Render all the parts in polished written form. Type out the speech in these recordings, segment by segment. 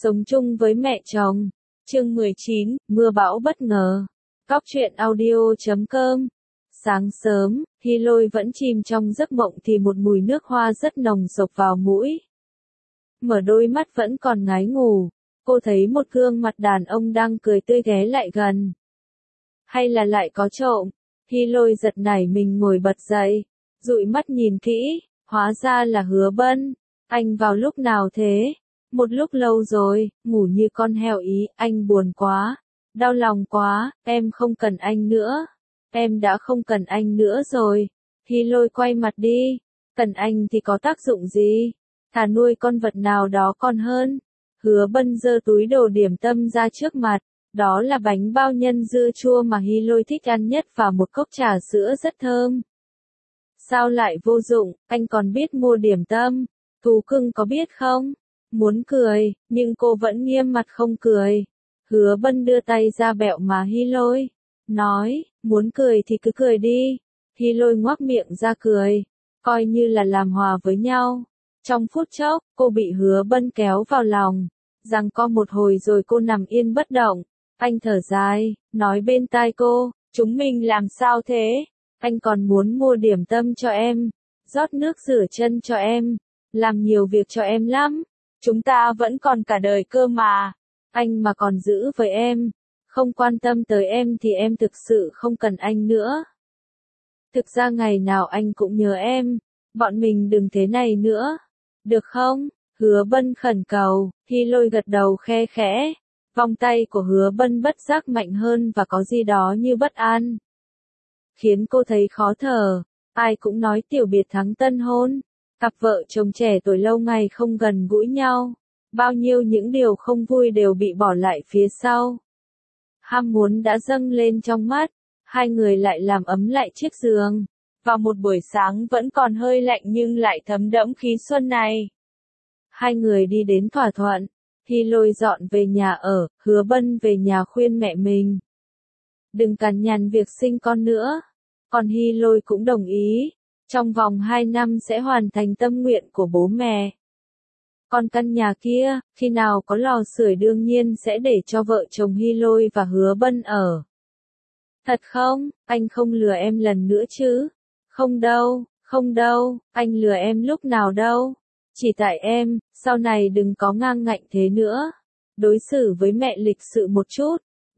Sống chung với mẹ chồng. Chương 19, mưa bão bất ngờ. Cóc truyện audio.com. Sáng sớm, Hy Lôi vẫn chìm trong giấc mộng thì một mùi nước hoa rất nồng xộc vào mũi. Mở đôi mắt vẫn còn ngái ngủ, cô thấy một gương mặt đàn ông đang cười tươi ghé lại gần. Hay là lại có trộm? Hy Lôi giật nảy mình ngồi bật dậy, dụi mắt nhìn kỹ, hóa ra là Hứa Bân. Anh vào lúc nào thế? Một lúc lâu rồi, ngủ như con heo ý, anh buồn quá, đau lòng quá, em không cần anh nữa. Em đã không cần anh nữa rồi. Hy Lôi quay mặt đi, cần anh thì có tác dụng gì? Thà nuôi con vật nào đó còn hơn. Hứa Bân giơ túi đồ điểm tâm ra trước mặt, đó là bánh bao nhân dưa chua mà Hy Lôi thích ăn nhất và một cốc trà sữa rất thơm. Sao lại vô dụng, anh còn biết mua điểm tâm, thú cưng có biết không? Muốn cười, nhưng cô vẫn nghiêm mặt không cười. Hứa Bân đưa tay ra bẹo má Hy Lôi, nói, muốn cười thì cứ cười đi. Hy Lôi ngoác miệng ra cười, coi như là làm hòa với nhau. Trong phút chốc, cô bị Hứa Bân kéo vào lòng, giằng co một hồi rồi cô nằm yên bất động. Anh thở dài, nói bên tai cô, chúng mình làm sao thế? Anh còn muốn mua điểm tâm cho em, rót nước rửa chân cho em, làm nhiều việc cho em lắm. Chúng ta vẫn còn cả đời cơ mà. Anh mà còn giữ với em, không quan tâm tới em thì em thực sự không cần anh nữa. Thực ra ngày nào anh cũng nhớ em, bọn mình đừng thế này nữa. Được không? Hứa Bân khẩn cầu. Hy Lôi gật đầu khe khẽ. Vòng tay của Hứa Bân bất giác mạnh hơn và có gì đó như bất an, khiến cô thấy khó thở. Ai cũng nói tiểu biệt thắng tân hôn. Cặp vợ chồng trẻ tuổi lâu ngày không gần gũi nhau. Bao nhiêu những điều không vui đều bị bỏ lại phía sau. Ham muốn đã dâng lên trong mắt. Hai người lại làm ấm lại chiếc giường. Vào một buổi sáng vẫn còn hơi lạnh nhưng lại thấm đẫm khí xuân này. Hai người đi đến thỏa thuận. Hy Lôi dọn về nhà ở, Hứa Bân về nhà khuyên mẹ mình đừng cằn nhằn việc sinh con nữa. Còn Hy Lôi cũng đồng ý. Trong vòng 2 năm sẽ hoàn thành tâm nguyện của bố mẹ. Còn căn nhà kia, khi nào có lò sưởi đương nhiên sẽ để cho vợ chồng Hy Lôi và Hứa Bân ở. Thật không? Anh không lừa em lần nữa chứ? Không đâu, anh lừa em lúc nào đâu. Chỉ tại em, sau này đừng có ngang ngạnh thế nữa. Đối xử với mẹ lịch sự một chút.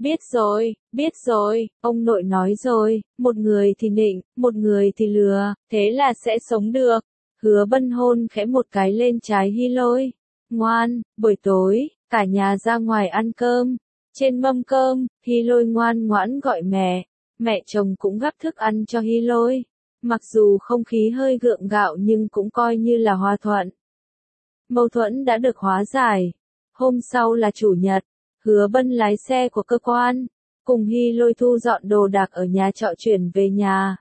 Biết rồi, ông nội nói rồi, một người thì nịnh, một người thì lừa, thế là sẽ sống được. Hứa Bân hôn khẽ một cái lên trái Hy Lôi. Ngoan, buổi tối, cả nhà ra ngoài ăn cơm. Trên mâm cơm, Hy Lôi ngoan ngoãn gọi mẹ. Mẹ chồng cũng gắp thức ăn cho Hy Lôi. Mặc dù không khí hơi gượng gạo nhưng cũng coi như là hòa thuận. Mâu thuẫn đã được hóa giải. Hôm sau là chủ nhật. Hứa Bân lái xe của cơ quan, cùng Hy Lôi thu dọn đồ đạc ở nhà trọ chuyển về nhà.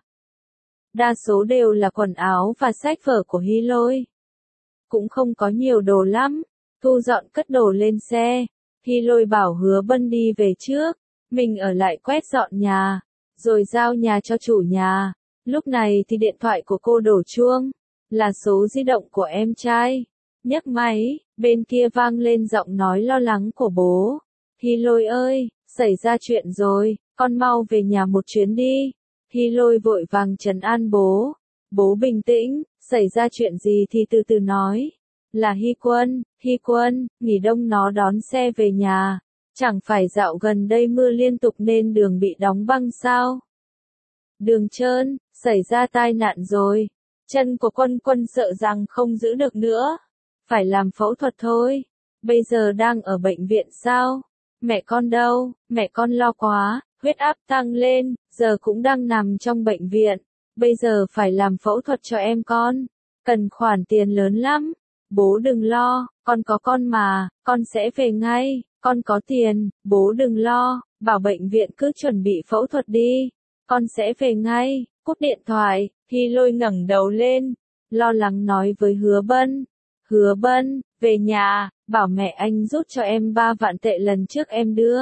Đa số đều là quần áo và sách vở của Hy Lôi. Cũng không có nhiều đồ lắm. Thu dọn cất đồ lên xe. Hy Lôi bảo Hứa Bân đi về trước. Mình ở lại quét dọn nhà. Rồi giao nhà cho chủ nhà. Lúc này thì điện thoại của cô đổ chuông. Là số di động của em trai. Nhấc máy, bên kia vang lên giọng nói lo lắng của bố. Hy Lôi ơi, xảy ra chuyện rồi, con mau về nhà một chuyến đi. Hy Lôi vội vàng trấn an bố. Bố bình tĩnh, xảy ra chuyện gì thì từ từ nói. Là Hy Quân, nghỉ đông nó đón xe về nhà. Chẳng phải dạo gần đây mưa liên tục nên đường bị đóng băng sao? Đường trơn, xảy ra tai nạn rồi. Chân của Quân sợ rằng không giữ được nữa. Phải làm phẫu thuật thôi. Bây giờ đang ở bệnh viện sao? Mẹ con đâu? Mẹ con lo quá, huyết áp tăng lên, giờ cũng đang nằm trong bệnh viện. Bây giờ phải làm phẫu thuật cho em con. Cần khoản tiền lớn lắm. Bố đừng lo, con có con mà, con sẽ về ngay, con có tiền, bố đừng lo, bảo bệnh viện cứ chuẩn bị phẫu thuật đi. Con sẽ về ngay. Cúp điện thoại, Hy Lôi ngẩng đầu lên, lo lắng nói với Hứa Bân. Hứa Bân, về nhà, bảo mẹ anh rút cho em 3 vạn tệ lần trước em đưa.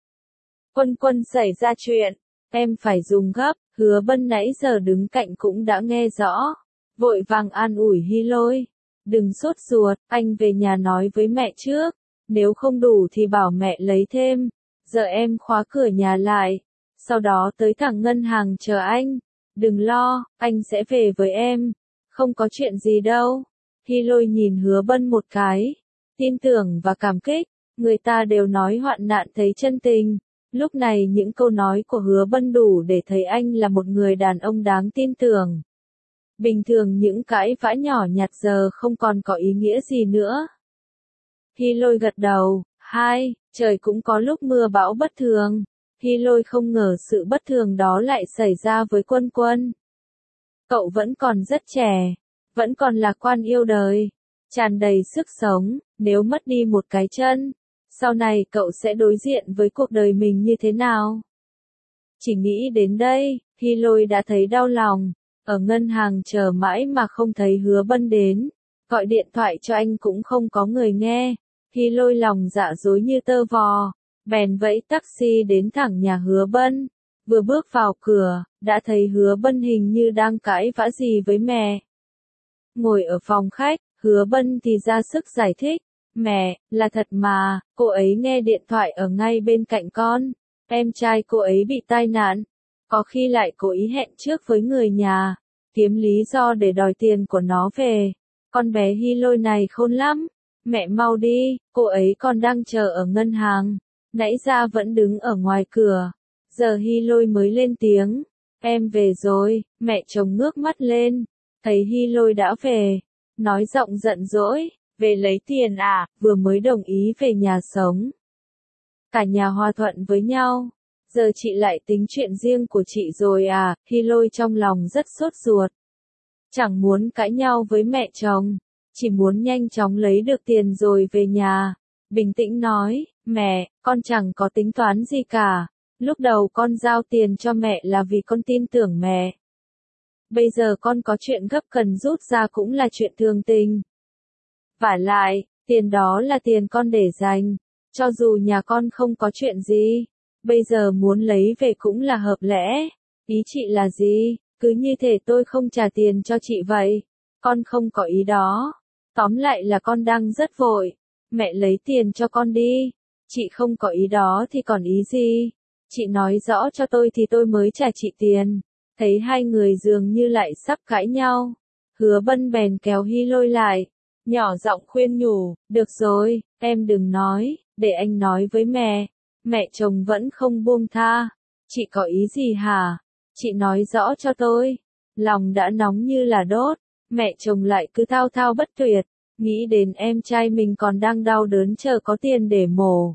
Quân xảy ra chuyện, em phải dùng gấp. Hứa Bân nãy giờ đứng cạnh cũng đã nghe rõ. Vội vàng an ủi Hy Lôi. Đừng sốt ruột, anh về nhà nói với mẹ trước. nếu không đủ thì bảo mẹ lấy thêm, giờ em khóa cửa nhà lại, sau đó tới thẳng ngân hàng chờ anh, đừng lo, anh sẽ về với em, không có chuyện gì đâu. Hy Lôi nhìn Hứa Bân một cái, tin tưởng và cảm kích, người ta đều nói hoạn nạn thấy chân tình, lúc này những câu nói của Hứa Bân đủ để thấy anh là một người đàn ông đáng tin tưởng. Bình thường những cãi vã nhỏ nhặt giờ không còn có ý nghĩa gì nữa. Hy Lôi gật đầu, trời cũng có lúc mưa bão bất thường. Hy Lôi không ngờ sự bất thường đó lại xảy ra với Quân Quân. Cậu vẫn còn rất trẻ, vẫn còn lạc quan yêu đời, tràn đầy sức sống, nếu mất đi một cái chân, sau này cậu sẽ đối diện với cuộc đời mình như thế nào? Chỉ nghĩ đến đây, Hy Lôi đã thấy đau lòng, ở ngân hàng chờ mãi mà không thấy Hứa Bân đến, gọi điện thoại cho anh cũng không có người nghe, Hy Lôi lòng dạ dối như tơ vò, bèn vẫy taxi đến thẳng nhà Hứa Bân, vừa bước vào cửa, đã thấy Hứa Bân hình như đang cãi vã gì với mẹ. Ngồi ở phòng khách, Hứa Bân thì ra sức giải thích, mẹ, là thật mà, cô ấy nghe điện thoại ở ngay bên cạnh con, em trai cô ấy bị tai nạn, có khi lại cố ý hẹn trước với người nhà, kiếm lý do để đòi tiền của nó về, con bé Hy Lôi này khôn lắm, mẹ mau đi, cô ấy còn đang chờ ở ngân hàng, nãy ra vẫn đứng ở ngoài cửa, giờ Hy Lôi mới lên tiếng, em về rồi, mẹ chồng ngước mắt lên, thấy Hy Lôi đã về, nói giọng giận dỗi, về lấy tiền à, vừa mới đồng ý về nhà sống. Cả nhà hòa thuận với nhau, giờ chị lại tính chuyện riêng của chị rồi à, Hy Lôi trong lòng rất sốt ruột. Chẳng muốn cãi nhau với mẹ chồng, chỉ muốn nhanh chóng lấy được tiền rồi về nhà. Bình tĩnh nói, mẹ, con chẳng có tính toán gì cả, lúc đầu con giao tiền cho mẹ là vì con tin tưởng mẹ. Bây giờ con có chuyện gấp cần rút ra cũng là chuyện thường tình. Vả lại, tiền đó là tiền con để dành, cho dù nhà con không có chuyện gì, bây giờ muốn lấy về cũng là hợp lẽ. Ý chị là gì? Cứ như thể tôi không trả tiền cho chị vậy. Con không có ý đó. Tóm lại là con đang rất vội. Mẹ lấy tiền cho con đi. Chị không có ý đó thì còn ý gì? Chị nói rõ cho tôi thì tôi mới trả chị tiền. Thấy hai người dường như lại sắp cãi nhau. Hứa Bân bèn kéo Hy Lôi lại. Nhỏ giọng khuyên nhủ, được rồi, em đừng nói, để anh nói với mẹ. Mẹ chồng vẫn không buông tha. Chị có ý gì hả? Chị nói rõ cho tôi. Lòng đã nóng như là đốt. Mẹ chồng lại cứ thao thao bất tuyệt. Nghĩ đến em trai mình còn đang đau đớn chờ có tiền để mổ.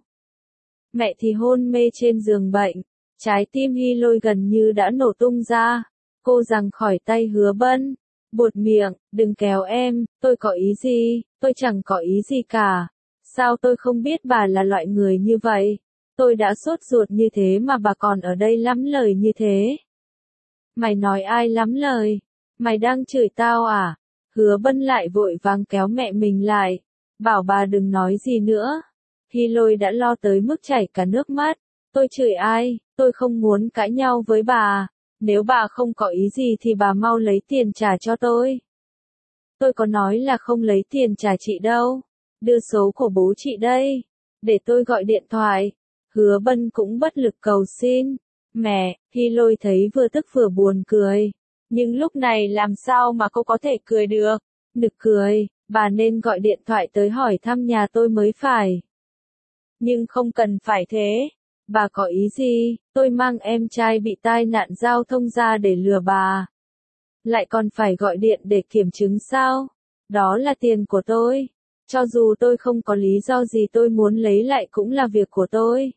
Mẹ thì hôn mê trên giường bệnh. Trái tim Hy Lôi gần như đã nổ tung ra. Cô giằng khỏi tay Hứa Bân. Buột miệng, đừng kéo em, tôi có ý gì, tôi chẳng có ý gì cả. Sao tôi không biết bà là loại người như vậy? Tôi đã sốt ruột như thế mà bà còn ở đây lắm lời như thế. Mày nói ai lắm lời? Mày đang chửi tao à? Hứa Bân lại vội vàng kéo mẹ mình lại. Bảo bà đừng nói gì nữa. Hy Lôi đã lo tới mức chảy cả nước mắt. Tôi chửi ai? Tôi không muốn cãi nhau với bà. Nếu bà không có ý gì thì bà mau lấy tiền trả cho tôi. Tôi có nói là không lấy tiền trả chị đâu. Đưa số của bố chị đây. Để tôi gọi điện thoại. Hứa Bân cũng bất lực cầu xin. Mẹ, Hy Lôi thấy vừa tức vừa buồn cười. Nhưng lúc này làm sao mà cô có thể cười được? Nực cười, bà nên gọi điện thoại tới hỏi thăm nhà tôi mới phải. Nhưng không cần phải thế. Bà có ý gì? Tôi mang em trai bị tai nạn giao thông ra để lừa bà. Lại còn phải gọi điện để kiểm chứng sao? Đó là tiền của tôi. Cho dù tôi không có lý do gì tôi muốn lấy lại cũng là việc của tôi.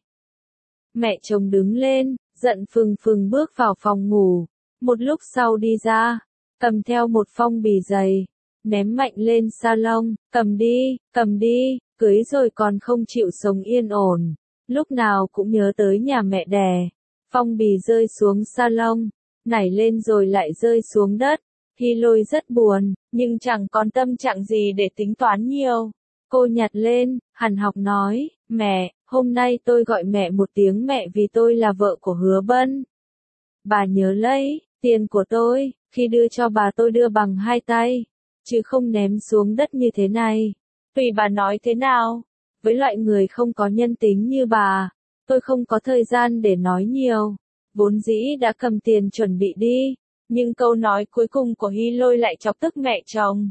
Mẹ chồng đứng lên, giận phừng phừng bước vào phòng ngủ. Một lúc sau đi ra, cầm theo một phong bì dày, ném mạnh lên salon, cầm đi, cưới rồi còn không chịu sống yên ổn. Lúc nào cũng nhớ tới nhà mẹ đẻ. Phong bì rơi xuống salon, nảy lên rồi lại rơi xuống đất. Hy Lôi rất buồn, nhưng chẳng còn tâm trạng gì để tính toán nhiều. Cô nhặt lên, hằn học nói, mẹ, hôm nay tôi gọi mẹ một tiếng mẹ vì tôi là vợ của Hứa Bân. Bà nhớ lấy, tiền của tôi, khi đưa cho bà tôi đưa bằng hai tay, chứ không ném xuống đất như thế này. Tùy bà nói thế nào. với loại người không có nhân tính như bà, tôi không có thời gian để nói nhiều. Vốn dĩ đã cầm tiền chuẩn bị đi, nhưng câu nói cuối cùng của Hy Lôi lại chọc tức mẹ chồng.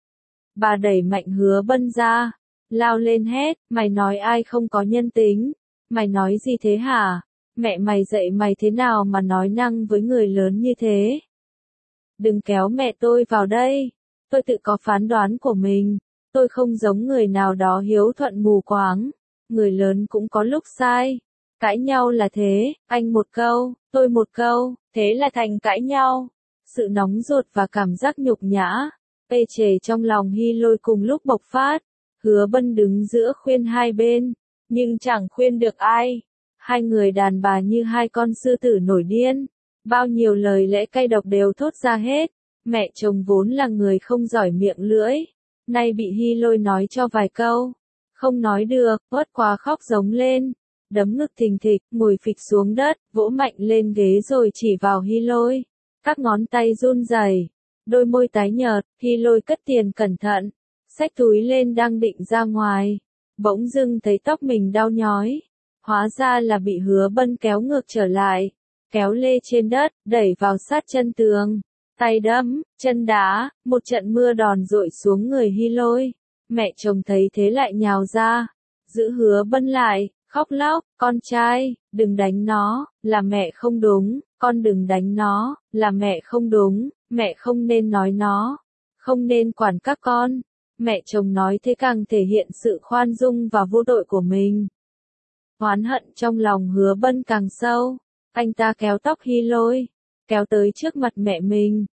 Bà đẩy mạnh Hứa Bân ra, lao lên hét, mày nói ai không có nhân tính, mày nói gì thế hả? Mẹ mày dạy mày thế nào mà nói năng với người lớn như thế? Đừng kéo mẹ tôi vào đây, tôi tự có phán đoán của mình, tôi không giống người nào đó hiếu thuận mù quáng, người lớn cũng có lúc sai. Cãi nhau là thế, anh một câu, tôi một câu, thế là thành cãi nhau. Sự nóng ruột và cảm giác nhục nhã, ê chề trong lòng Hy Lôi cùng lúc bộc phát. Hứa Bân đứng giữa khuyên hai bên, nhưng chẳng khuyên được ai. Hai người đàn bà như hai con sư tử nổi điên, bao nhiêu lời lẽ cay độc đều thốt ra hết. Mẹ chồng vốn là người không giỏi miệng lưỡi, nay bị Hy Lôi nói cho vài câu, không nói được, uất quá khóc giống lên, đấm ngực thình thịch, ngồi phịch xuống đất, vỗ mạnh lên ghế rồi chỉ vào Hy Lôi. Các ngón tay run rẩy, đôi môi tái nhợt, Hy Lôi cất tiền cẩn thận, xách túi lên đang định ra ngoài, bỗng dưng thấy tóc mình đau nhói, hóa ra là bị Hứa Bân kéo ngược trở lại, kéo lê trên đất, đẩy vào sát chân tường, tay đấm, chân đá, một trận mưa đòn dội xuống người Hy Lôi. Mẹ chồng thấy thế lại nhào ra, giữ Hứa Bân lại, khóc lóc, con trai, đừng đánh nó, là mẹ không đúng, con đừng đánh nó, là mẹ không đúng, mẹ không nên nói nó, không nên quản các con. Mẹ chồng nói thế càng thể hiện sự khoan dung và vô tội của mình. Oán hận trong lòng Hứa Bân càng sâu, anh ta kéo tóc Hy Lôi, kéo tới trước mặt mẹ mình.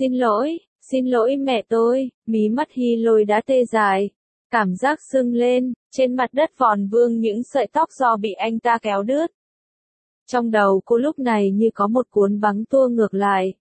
Xin lỗi mẹ tôi, mí mắt Hy Lôi đã tê dại, cảm giác sưng lên, trên mặt đất vòn vương những sợi tóc do bị anh ta kéo đứt. Trong đầu cô lúc này như có một cuốn băng tua ngược lại.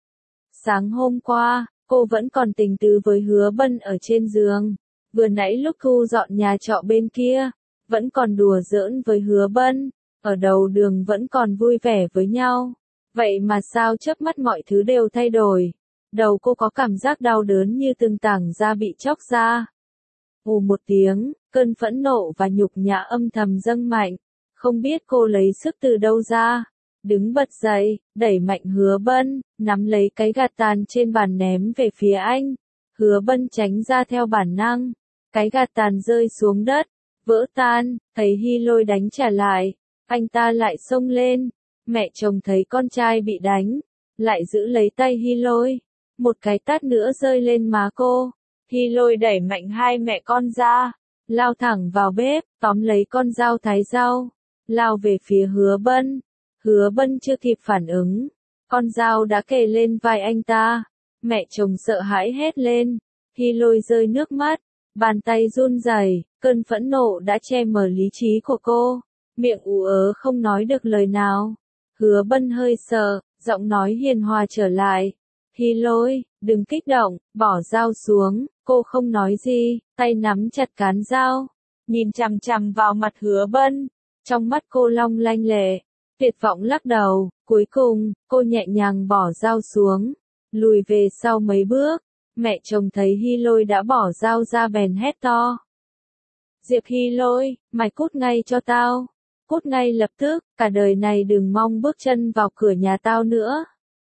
Sáng hôm qua, cô vẫn còn tình tứ với Hứa Bân ở trên giường, vừa nãy lúc thu dọn nhà trọ bên kia, vẫn còn đùa giỡn với Hứa Bân, ở đầu đường vẫn còn vui vẻ với nhau. Vậy mà sao chớp mắt mọi thứ đều thay đổi. Đầu cô có cảm giác đau đớn như từng tảng da bị chóc ra. Ù một tiếng, cơn phẫn nộ và nhục nhã âm thầm dâng mạnh, không biết cô lấy sức từ đâu ra. Đứng bật dậy, đẩy mạnh Hứa Bân, nắm lấy cái gạt tàn trên bàn ném về phía anh. Hứa Bân tránh ra theo bản năng, cái gạt tàn rơi xuống đất, vỡ tan, thấy Hy Lôi đánh trả lại, anh ta lại xông lên. Mẹ chồng thấy con trai bị đánh, lại giữ lấy tay Hy Lôi, một cái tát nữa rơi lên má cô. Hy Lôi đẩy mạnh hai mẹ con ra, lao thẳng vào bếp, tóm lấy con dao thái rau, lao về phía Hứa Bân. Hứa Bân chưa kịp phản ứng, con dao đã kề lên vai anh ta. Mẹ chồng sợ hãi hét lên, Hy Lôi rơi nước mắt, bàn tay run rẩy, cơn phẫn nộ đã che mờ lý trí của cô, miệng ú ớ không nói được lời nào. Hứa Bân hơi sợ, giọng nói hiền hòa trở lại. Hy Lôi, đừng kích động, bỏ dao xuống, cô không nói gì, tay nắm chặt cán dao, nhìn chằm chằm vào mặt Hứa Bân, trong mắt cô long lanh lệ, tuyệt vọng lắc đầu, cuối cùng, cô nhẹ nhàng bỏ dao xuống, lùi về sau mấy bước. Mẹ chồng thấy Hy Lôi đã bỏ dao ra bèn hét to. Diệp Hy Lôi, mày cút ngay cho tao. Cút ngay lập tức, cả đời này đừng mong bước chân vào cửa nhà tao nữa.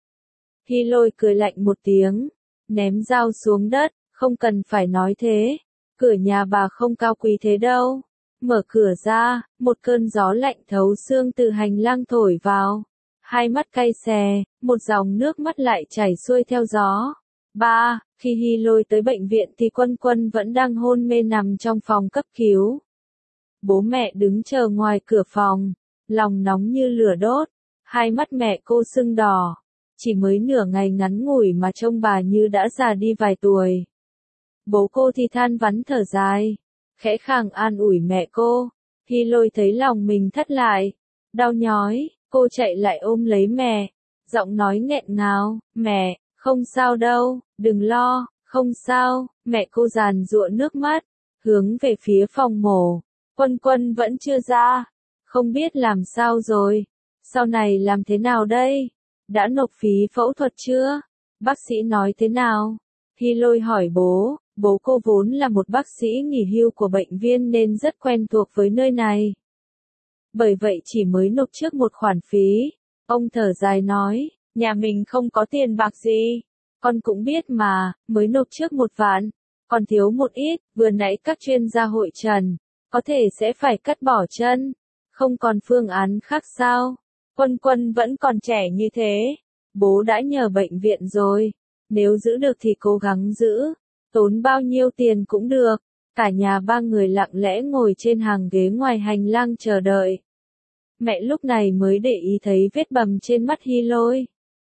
Hy Lôi cười lạnh một tiếng, ném dao xuống đất, không cần phải nói thế, cửa nhà bà không cao quý thế đâu. Mở cửa ra, một cơn gió lạnh thấu xương từ hành lang thổi vào, hai mắt cay xè, một dòng nước mắt lại chảy xuôi theo gió. Khi Hy Lôi tới bệnh viện thì Quân Quân vẫn đang hôn mê nằm trong phòng cấp cứu. Bố mẹ đứng chờ ngoài cửa phòng, lòng nóng như lửa đốt, hai mắt mẹ cô sưng đỏ, chỉ mới nửa ngày ngắn ngủi mà trông bà như đã già đi vài tuổi. Bố cô thì than vãn thở dài, khẽ khàng an ủi mẹ cô. Hy Lôi thấy lòng mình thắt lại, đau nhói, cô chạy lại ôm lấy mẹ, giọng nói nghẹn ngào, mẹ, không sao đâu, đừng lo, không sao. Mẹ cô giàn giụa nước mắt, hướng về phía phòng mổ. Quân Quân vẫn chưa ra, không biết làm sao rồi, sau này làm thế nào đây, đã nộp phí phẫu thuật chưa, bác sĩ nói thế nào? Hy Lôi hỏi bố, Bố cô vốn là một bác sĩ nghỉ hưu của bệnh viện nên rất quen thuộc với nơi này. Bởi vậy chỉ mới nộp trước một khoản phí. Ông thở dài nói, nhà mình không có tiền bạc gì. Con cũng biết mà, mới nộp trước 1 vạn. Còn thiếu một ít, vừa nãy các chuyên gia hội trần. Có thể sẽ phải cắt bỏ chân. Không còn phương án khác sao? Quân Quân vẫn còn trẻ như thế. Bố đã nhờ bệnh viện rồi. Nếu giữ được thì cố gắng giữ. Tốn bao nhiêu tiền cũng được. Cả nhà 3 người lặng lẽ ngồi trên hàng ghế ngoài hành lang chờ đợi. Mẹ lúc này mới để ý thấy vết bầm trên mắt Hy Lôi.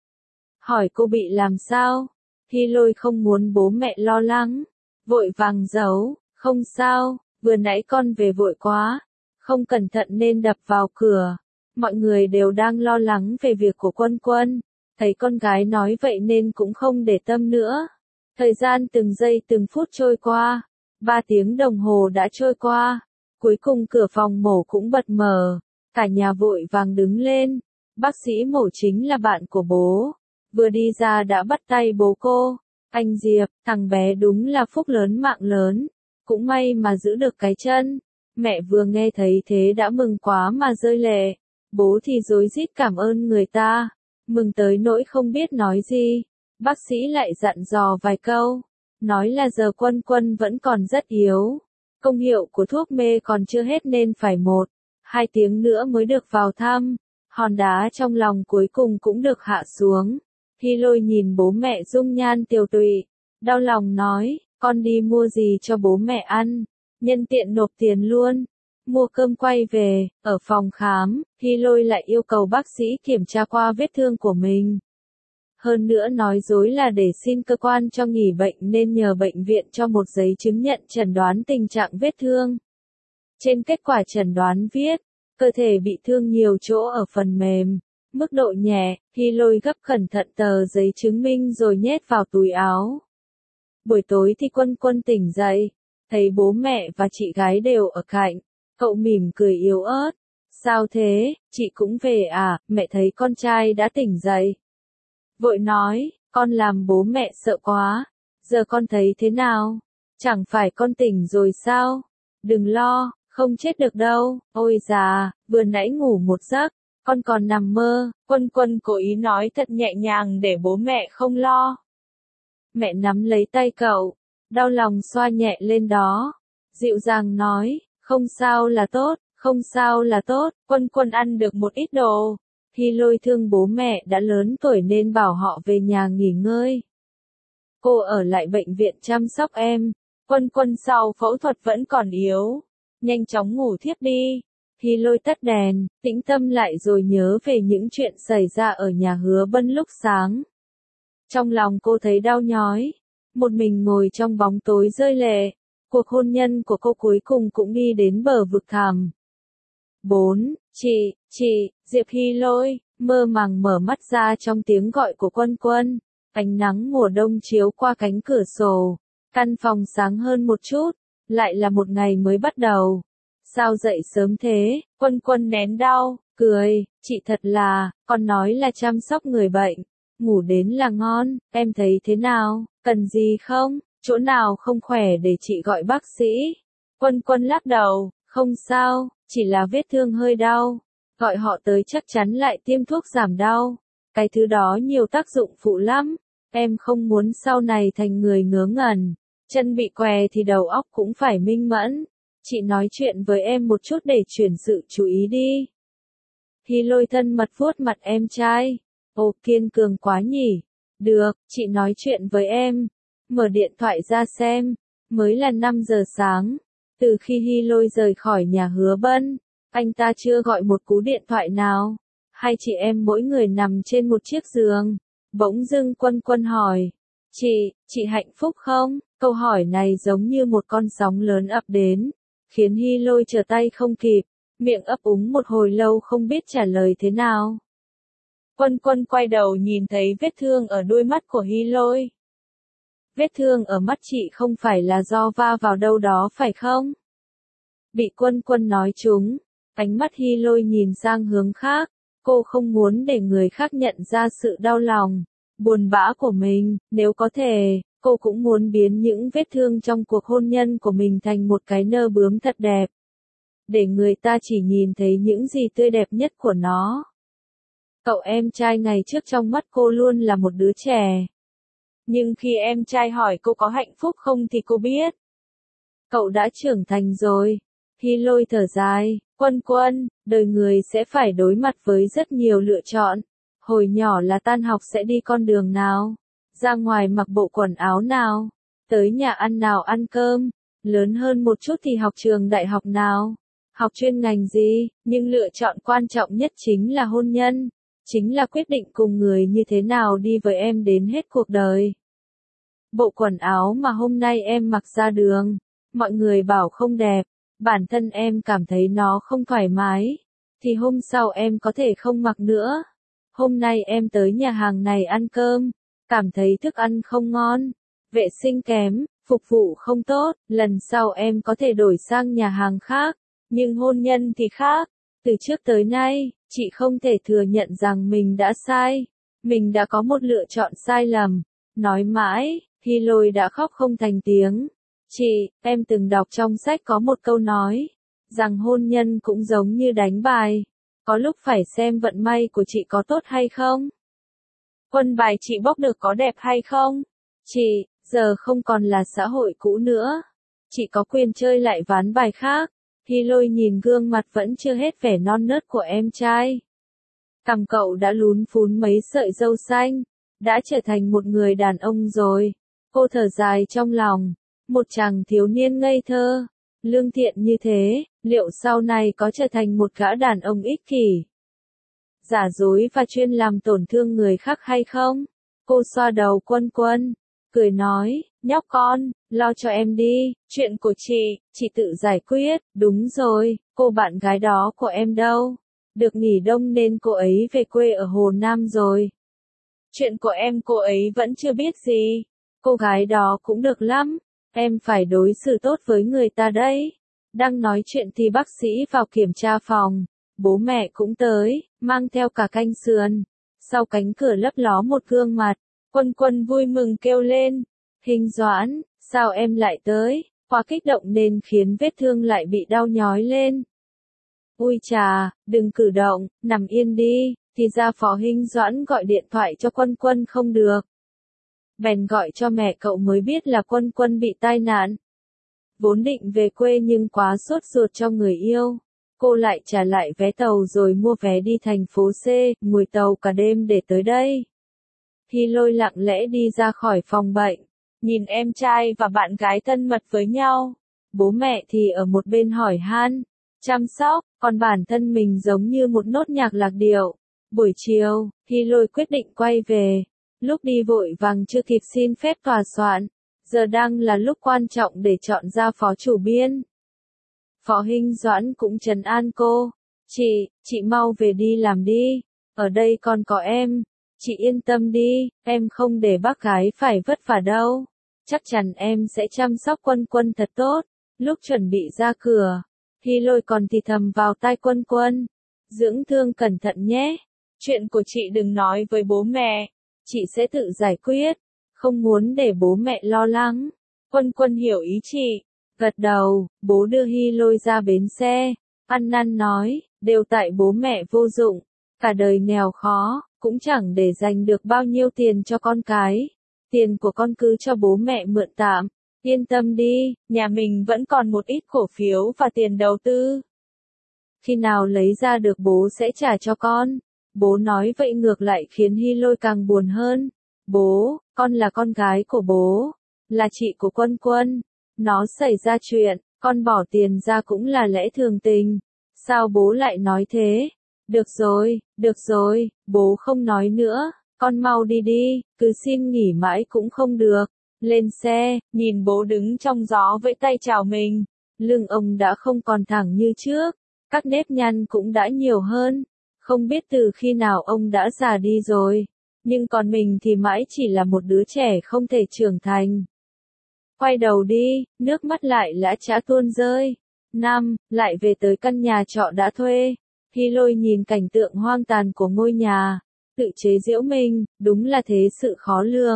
Hỏi cô bị làm sao? Hy Lôi không muốn bố mẹ lo lắng. Vội vàng giấu, không sao, vừa nãy con về vội quá. Không cẩn thận nên đập vào cửa. Mọi người đều đang lo lắng về việc của Quân Quân. Thấy con gái nói vậy nên cũng không để tâm nữa. Thời gian từng giây từng phút trôi qua. 3 tiếng đồng hồ đã trôi qua. Cuối cùng cửa phòng mổ cũng bật mở. Cả nhà vội vàng đứng lên. Bác sĩ mổ chính là bạn của bố. Vừa đi ra đã bắt tay bố cô. Anh Diệp, thằng bé đúng là phúc lớn mạng lớn. Cũng may mà giữ được cái chân. Mẹ vừa nghe thấy thế đã mừng quá mà rơi lệ. Bố thì rối rít cảm ơn người ta. Mừng tới nỗi không biết nói gì. Bác sĩ lại dặn dò vài câu. Nói là giờ Quân Quân vẫn còn rất yếu. Công hiệu của thuốc mê còn chưa hết nên phải 1-2 tiếng nữa mới được vào thăm. Hòn đá trong lòng cuối cùng cũng được hạ xuống. Hy Lôi nhìn bố mẹ dung nhan tiều tụy. Đau lòng nói, con đi mua gì cho bố mẹ ăn. Nhân tiện nộp tiền luôn. Mua cơm quay về, ở phòng khám, Hy Lôi lại yêu cầu bác sĩ kiểm tra qua vết thương của mình. Hơn nữa nói dối là để xin cơ quan cho nghỉ bệnh nên nhờ bệnh viện cho một giấy chứng nhận chẩn đoán tình trạng vết thương. Trên kết quả chẩn đoán viết, cơ thể bị thương nhiều chỗ ở phần mềm, mức độ nhẹ. Hy Lôi gấp cẩn thận tờ giấy chứng minh rồi nhét vào túi áo. Buổi tối thì Quân Quân tỉnh dậy, thấy bố mẹ và chị gái đều ở cạnh, cậu mỉm cười yếu ớt. Sao thế, chị cũng về à? Mẹ thấy con trai đã tỉnh dậy. Vội nói, con làm bố mẹ sợ quá. Giờ con thấy thế nào? Chẳng phải con tỉnh rồi sao? Đừng lo, không chết được đâu. Ôi già, vừa nãy ngủ một giấc, con còn nằm mơ. Quân Quân cố ý nói thật nhẹ nhàng để bố mẹ không lo. Mẹ nắm lấy tay cậu, đau lòng xoa nhẹ lên đó. Dịu dàng nói, không sao là tốt, không sao là tốt. Quân Quân ăn được một ít đồ. Hy Lôi thương bố mẹ đã lớn tuổi nên bảo họ về nhà nghỉ ngơi. Cô ở lại bệnh viện chăm sóc em. Quân Quân sau phẫu thuật vẫn còn yếu. Nhanh chóng ngủ thiếp đi. Hy Lôi tắt đèn, tĩnh tâm lại rồi nhớ về những chuyện xảy ra ở nhà Hứa Bân lúc sáng. Trong lòng cô thấy đau nhói. Một mình ngồi trong bóng tối rơi lệ. Cuộc hôn nhân của cô cuối cùng cũng đi đến bờ vực thẳm. 4. Chị, Diệp Hy Lôi, mơ màng mở mắt ra trong tiếng gọi của Quân Quân. Ánh nắng mùa đông chiếu qua cánh cửa sổ. Căn phòng sáng hơn một chút. Lại là một ngày mới bắt đầu. Sao dậy sớm thế? Quân Quân nén đau, cười. Chị thật là, con nói là chăm sóc người bệnh. Ngủ đến là ngon, em thấy thế nào? Cần gì không? Chỗ nào không khỏe để chị gọi bác sĩ? Quân Quân lắc đầu, không sao, chỉ là vết thương hơi đau. Gọi họ tới chắc chắn lại tiêm thuốc giảm đau. Cái thứ đó nhiều tác dụng phụ lắm. Em không muốn sau này thành người ngớ ngẩn. Chân bị què thì đầu óc cũng phải minh mẫn. Chị nói chuyện với em một chút để chuyển sự chú ý đi. Hy Lôi thân mật vuốt mặt em trai. Ồ, kiên cường quá nhỉ. Được, chị nói chuyện với em. Mở điện thoại ra xem. Mới là 5 giờ sáng. Từ khi Hy Lôi rời khỏi nhà Hứa Bân, anh ta chưa gọi một cú điện thoại nào. Hai chị em mỗi người nằm trên một chiếc giường. Bỗng dưng Quân Quân hỏi. Chị hạnh phúc không? Câu hỏi này giống như một con sóng lớn ập đến, khiến Hy Lôi trở tay không kịp, miệng ấp úng một hồi lâu không biết trả lời thế nào. Quân Quân quay đầu nhìn thấy vết thương ở đuôi mắt của Hy Lôi. Vết thương ở mắt chị không phải là do va vào đâu đó phải không? Bị Quân Quân nói trúng, ánh mắt Hy Lôi nhìn sang hướng khác, cô không muốn để người khác nhận ra sự đau lòng, buồn bã của mình, nếu có thể, Cô cũng muốn biến những vết thương trong cuộc hôn nhân của mình thành một cái nơ bướm thật đẹp. Để người ta chỉ nhìn thấy những gì tươi đẹp nhất của nó. Cậu em trai ngày trước trong mắt cô luôn là một đứa trẻ. Nhưng khi em trai hỏi cô có hạnh phúc không thì cô biết. Cậu đã trưởng thành rồi. Hy Lôi thở dài, Quân Quân, đời người sẽ phải đối mặt với rất nhiều lựa chọn. Hồi nhỏ là tan học sẽ đi con đường nào? Ra ngoài mặc bộ quần áo nào? Tới nhà ăn nào ăn cơm? Lớn hơn một chút thì học trường đại học nào? Học chuyên ngành gì? Nhưng lựa chọn quan trọng nhất chính là hôn nhân. Chính là quyết định cùng người như thế nào đi với em đến hết cuộc đời. Bộ quần áo mà hôm nay em mặc ra đường, mọi người bảo không đẹp, bản thân em cảm thấy nó không thoải mái, thì hôm sau em có thể không mặc nữa. Hôm nay em tới nhà hàng này ăn cơm, cảm thấy thức ăn không ngon, vệ sinh kém, phục vụ không tốt, lần sau em có thể đổi sang nhà hàng khác, nhưng hôn nhân thì khác. Từ trước tới nay, chị không thể thừa nhận rằng mình đã sai, mình đã có một lựa chọn sai lầm. Nói mãi, Hy Lôi đã khóc không thành tiếng. Chị, em từng đọc trong sách có một câu nói, rằng hôn nhân cũng giống như đánh bài, có lúc phải xem vận may của chị có tốt hay không. Quân bài chị bóc được có đẹp hay không? Chị, giờ không còn là xã hội cũ nữa. Chị có quyền chơi lại ván bài khác. Hy Lôi nhìn gương mặt vẫn chưa hết vẻ non nớt của em trai. Cằm cậu đã lún phún mấy sợi râu xanh, đã trở thành một người đàn ông rồi. Cô thở dài trong lòng, một chàng thiếu niên ngây thơ, lương thiện như thế, liệu sau này có trở thành một gã đàn ông ích kỷ, giả dối và chuyên làm tổn thương người khác hay không? Cô xoa đầu Quân Quân, cười nói, nhóc con, lo cho em đi, chuyện của chị tự giải quyết. Đúng rồi, cô bạn gái đó của em đâu? Được nghỉ đông nên cô ấy về quê ở Hồ Nam rồi. Chuyện của em cô ấy vẫn chưa biết gì. Cô gái đó cũng được lắm, em phải đối xử tốt với người ta đấy. Đang nói chuyện thì bác sĩ vào kiểm tra phòng, bố mẹ cũng tới, mang theo cả canh sườn. Sau cánh cửa lấp ló một gương mặt, Quân Quân vui mừng kêu lên, Hình Doãn, sao em lại tới? Quá kích động nên khiến vết thương lại bị đau nhói lên. Ui chà, đừng cử động, nằm yên đi. Thì ra Phó Hình Doãn gọi điện thoại cho Quân Quân không được. Bèn gọi cho mẹ cậu mới biết là Quân Quân bị tai nạn. Vốn định về quê nhưng quá sốt ruột cho người yêu. Cô lại trả lại vé tàu rồi mua vé đi thành phố C, ngồi tàu cả đêm để tới đây. Hy Lôi lặng lẽ đi ra khỏi phòng bệnh, nhìn em trai và bạn gái thân mật với nhau. Bố mẹ thì ở một bên hỏi han, chăm sóc, còn bản thân mình giống như một nốt nhạc lạc điệu. Buổi chiều, Hy Lôi quyết định quay về. Lúc đi vội vàng chưa kịp xin phép tòa soạn, giờ đang là lúc quan trọng để chọn ra phó chủ biên. Phó Hình Doãn cũng trấn an cô, chị mau về đi làm đi, ở đây còn có em, chị yên tâm đi, em không để bác gái phải vất vả đâu, chắc chắn em sẽ chăm sóc Quân Quân thật tốt. Lúc chuẩn bị ra cửa, Hy Lôi còn thì thầm vào tai Quân Quân, dưỡng thương cẩn thận nhé, chuyện của chị đừng nói với bố mẹ, chị sẽ tự giải quyết, không muốn để bố mẹ lo lắng. Quân Quân hiểu ý chị, gật đầu. Bố đưa Hy Lôi ra bến xe, ăn năn nói, đều tại bố mẹ vô dụng, cả đời nghèo khó, cũng chẳng để dành được bao nhiêu tiền cho con cái, tiền của con cứ cho bố mẹ mượn tạm, yên tâm đi, nhà mình vẫn còn một ít cổ phiếu và tiền đầu tư. Khi nào lấy ra được bố sẽ trả cho con. Bố nói vậy ngược lại khiến Hy Lôi càng buồn hơn. Bố, con là con gái của bố, là chị của Quân Quân. Nó xảy ra chuyện, con bỏ tiền ra cũng là lẽ thường tình. Sao bố lại nói thế? Được rồi, bố không nói nữa, con mau đi đi, cứ xin nghỉ mãi cũng không được. Lên xe, nhìn bố đứng trong gió vẫy tay chào mình. Lưng ông đã không còn thẳng như trước, các nếp nhăn cũng đã nhiều hơn. Không biết từ khi nào ông đã già đi rồi, nhưng còn mình thì mãi chỉ là một đứa trẻ không thể trưởng thành. Quay đầu đi, nước mắt lại lã chã tuôn rơi. Lại về tới căn nhà trọ đã thuê. Hy Lôi nhìn cảnh tượng hoang tàn của ngôi nhà, tự chế giễu mình, đúng là thế sự khó lường.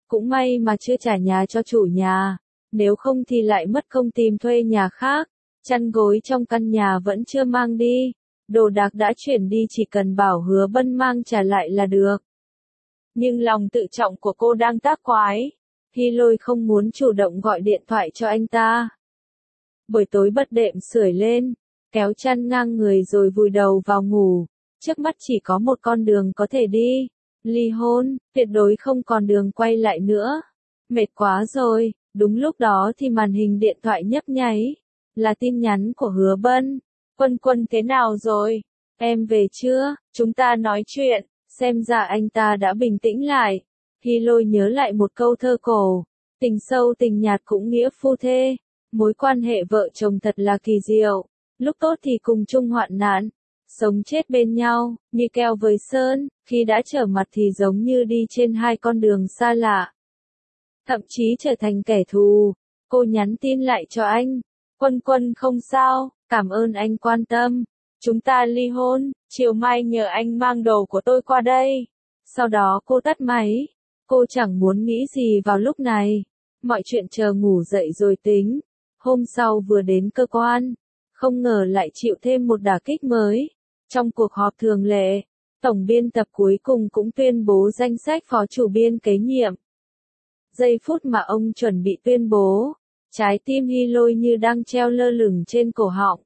Cũng may mà chưa trả nhà cho chủ nhà, nếu không thì lại mất công tìm thuê nhà khác. Chăn gối trong căn nhà vẫn chưa mang đi, đồ đạc đã chuyển đi, chỉ cần bảo Hứa Bân mang trả lại là được. Nhưng lòng tự trọng của cô đang tác quái. Hy Lôi không muốn chủ động gọi điện thoại cho anh ta. Buổi tối bật đệm sưởi lên, kéo chăn ngang người rồi vùi đầu vào ngủ. Trước mắt chỉ có một con đường có thể đi. Ly hôn, tuyệt đối không còn đường quay lại nữa. Mệt quá rồi. Đúng lúc đó thì màn hình điện thoại nhấp nháy. Là tin nhắn của Hứa Bân. Quân Quân thế nào rồi? Em về chưa? Chúng ta nói chuyện. Xem ra anh ta đã bình tĩnh lại. Hy Lôi nhớ lại một câu thơ cổ. Tình sâu tình nhạt cũng nghĩa phu thê. Mối quan hệ vợ chồng thật là kỳ diệu. Lúc tốt thì cùng chung hoạn nạn. Sống chết bên nhau, như keo với sơn. Khi đã trở mặt thì giống như đi trên hai con đường xa lạ. Thậm chí trở thành kẻ thù. Cô nhắn tin lại cho anh. Quân Quân không sao, cảm ơn anh quan tâm. Chúng ta ly hôn, chiều mai nhờ anh mang đồ của tôi qua đây. Sau đó cô tắt máy. Cô chẳng muốn nghĩ gì vào lúc này. Mọi chuyện chờ ngủ dậy rồi tính. Hôm sau vừa đến cơ quan, không ngờ lại chịu thêm một đả kích mới. Trong cuộc họp thường lệ, tổng biên tập cuối cùng cũng tuyên bố danh sách phó chủ biên kế nhiệm. Giây phút mà ông chuẩn bị tuyên bố, trái tim Hy Lôi như đang treo lơ lửng trên cổ họng.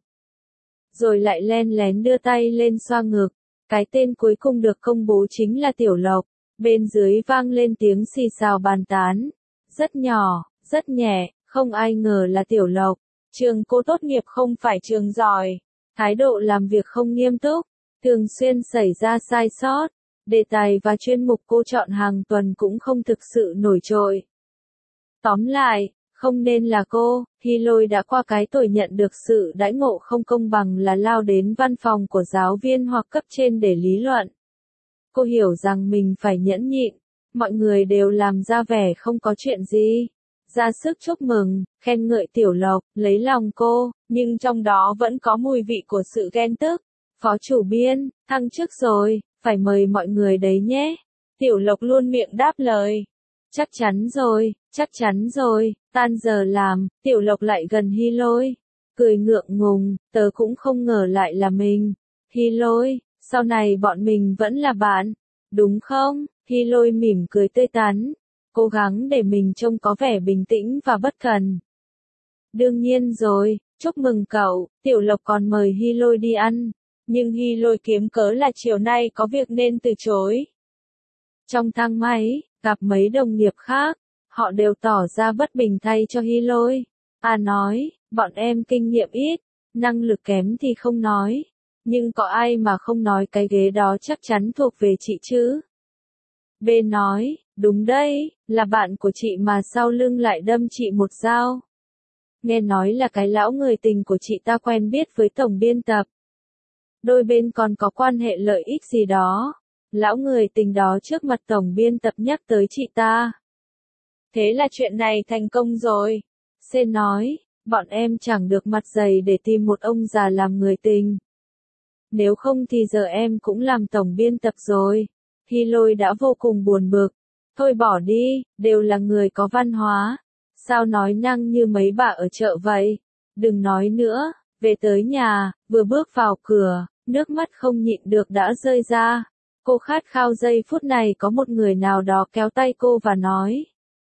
Rồi lại len lén đưa tay lên xoa ngực. Cái tên cuối cùng được công bố chính là Tiểu Lộc. Bên dưới vang lên tiếng xì xào bàn tán. Rất nhỏ, rất nhẹ, không ai ngờ là Tiểu Lộc. Trường cô tốt nghiệp không phải trường giỏi. Thái độ làm việc không nghiêm túc. Thường xuyên xảy ra sai sót. Đề tài và chuyên mục cô chọn hàng tuần cũng không thực sự nổi trội. Tóm lại, không nên là cô. Hy Lôi đã qua cái tuổi nhận được sự đãi ngộ không công bằng là lao đến văn phòng của giáo viên hoặc cấp trên để lý luận. Cô hiểu rằng mình phải nhẫn nhịn. Mọi người đều làm ra vẻ không có chuyện gì. Ra sức chúc mừng, khen ngợi Tiểu Lộc, lấy lòng cô, nhưng trong đó vẫn có mùi vị của sự ghen tức. Phó chủ biên, thăng chức rồi, phải mời mọi người đấy nhé. Tiểu Lộc luôn miệng đáp lời. Chắc chắn rồi, tan giờ làm, Tiểu Lộc lại gần Hy Lôi. Cười ngượng ngùng, tớ cũng không ngờ lại là mình. Hy Lôi, sau này bọn mình vẫn là bạn, đúng không? Hy Lôi mỉm cười tươi tắn, cố gắng để mình trông có vẻ bình tĩnh và bất cần. Đương nhiên rồi, chúc mừng cậu, Tiểu Lộc còn mời Hy Lôi đi ăn, nhưng Hy Lôi kiếm cớ là chiều nay có việc nên từ chối. Trong thang máy, gặp mấy đồng nghiệp khác, họ đều tỏ ra bất bình thay cho Hy Lôi. A nói, bọn em kinh nghiệm ít, năng lực kém thì không nói, nhưng có ai mà không nói cái ghế đó chắc chắn thuộc về chị chứ. B nói, đúng đấy, là bạn của chị mà sau lưng lại đâm chị một dao. Nghe nói là cái lão người tình của chị ta quen biết với tổng biên tập. Đôi bên còn có quan hệ lợi ích gì đó. Lão người tình đó trước mặt tổng biên tập nhắc tới chị ta. Thế là chuyện này thành công rồi. C nói, bọn em chẳng được mặt dày để tìm một ông già làm người tình. Nếu không thì giờ em cũng làm tổng biên tập rồi. Hy Lôi đã vô cùng buồn bực. Thôi bỏ đi, đều là người có văn hóa. Sao nói năng như mấy bà ở chợ vậy? Đừng nói nữa, về tới nhà, vừa bước vào cửa, nước mắt không nhịn được đã rơi ra. Cô khát khao giây phút này có một người nào đó kéo tay cô và nói.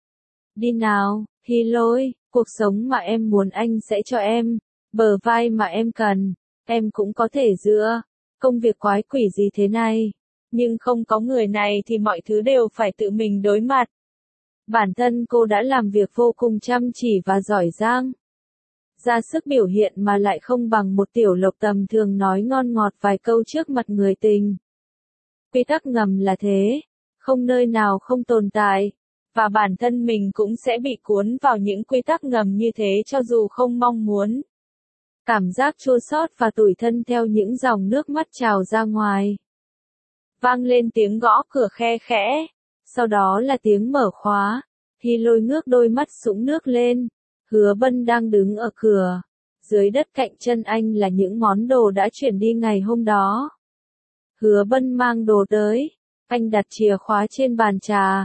Đi nào, Hy Lôi, cuộc sống mà em muốn anh sẽ cho em, bờ vai mà em cần, em cũng có thể dựa. Công việc quái quỷ gì thế này? Nhưng không có người này thì mọi thứ đều phải tự mình đối mặt. Bản thân cô đã làm việc vô cùng chăm chỉ và giỏi giang. Ra sức biểu hiện mà lại không bằng một Tiểu Lộc tầm thường nói ngon ngọt vài câu trước mặt người tình. Quy tắc ngầm là thế, không nơi nào không tồn tại, và bản thân mình cũng sẽ bị cuốn vào những quy tắc ngầm như thế cho dù không mong muốn. Cảm giác chua xót và tủi thân theo những dòng nước mắt trào ra ngoài. Vang lên tiếng gõ cửa khe khẽ, sau đó là tiếng mở khóa. Hy Lôi ngước đôi mắt sũng nước lên. Hứa Bân đang đứng ở cửa. Dưới đất cạnh chân anh là những món đồ đã chuyển đi ngày hôm đó. Hứa Bân mang đồ tới. Anh đặt chìa khóa trên bàn trà.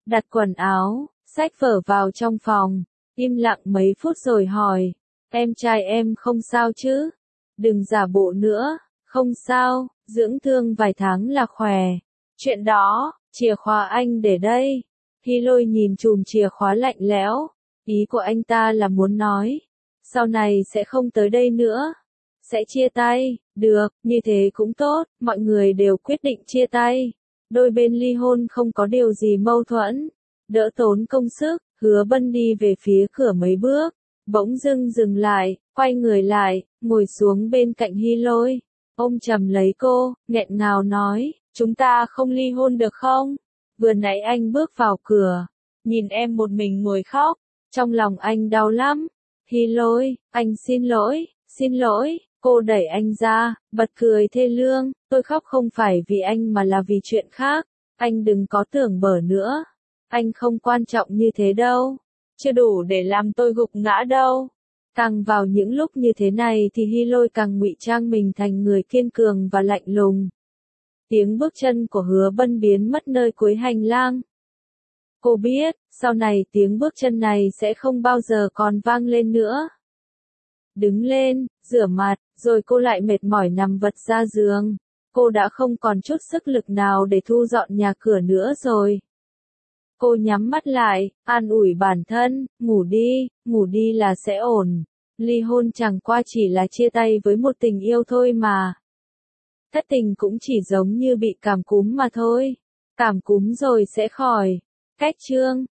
đặt quần áo, xách vở vào trong phòng, im lặng mấy phút rồi hỏi, em trai em không sao chứ? Đừng giả bộ nữa, không sao, dưỡng thương vài tháng là khỏe. Chuyện đó, chìa khóa anh để đây. Hy Lôi nhìn chùm chìa khóa lạnh lẽo, ý của anh ta là muốn nói, sau này sẽ không tới đây nữa. Sẽ chia tay, được, như thế cũng tốt, mọi người đều quyết định chia tay. Đôi bên ly hôn không có điều gì mâu thuẫn, đỡ tốn công sức, Hứa Bân đi về phía cửa mấy bước, bỗng dưng dừng lại, quay người lại, ngồi xuống bên cạnh Hy Lôi, ôm chầm lấy cô, nghẹn ngào nói, chúng ta không ly hôn được không? Vừa nãy anh bước vào cửa, nhìn em một mình ngồi khóc, trong lòng anh đau lắm. Hy Lôi, anh xin lỗi, cô đẩy anh ra, bật cười thê lương, tôi khóc không phải vì anh mà là vì chuyện khác, anh đừng có tưởng bở nữa, anh không quan trọng như thế đâu, chưa đủ để làm tôi gục ngã đâu. Càng vào những lúc như thế này thì Hy Lôi càng ngụy trang mình thành người kiên cường và lạnh lùng. Tiếng bước chân của Hứa Bân biến mất nơi cuối hành lang. Cô biết, sau này tiếng bước chân này sẽ không bao giờ còn vang lên nữa. Đứng lên, rửa mặt, rồi cô lại mệt mỏi nằm vật ra giường. Cô đã không còn chút sức lực nào để thu dọn nhà cửa nữa rồi. Cô nhắm mắt lại, an ủi bản thân, ngủ đi là sẽ ổn. Ly hôn chẳng qua chỉ là chia tay với một tình yêu thôi mà. Thất tình cũng chỉ giống như bị cảm cúm mà thôi. Cảm cúm rồi sẽ khỏi. Cách chương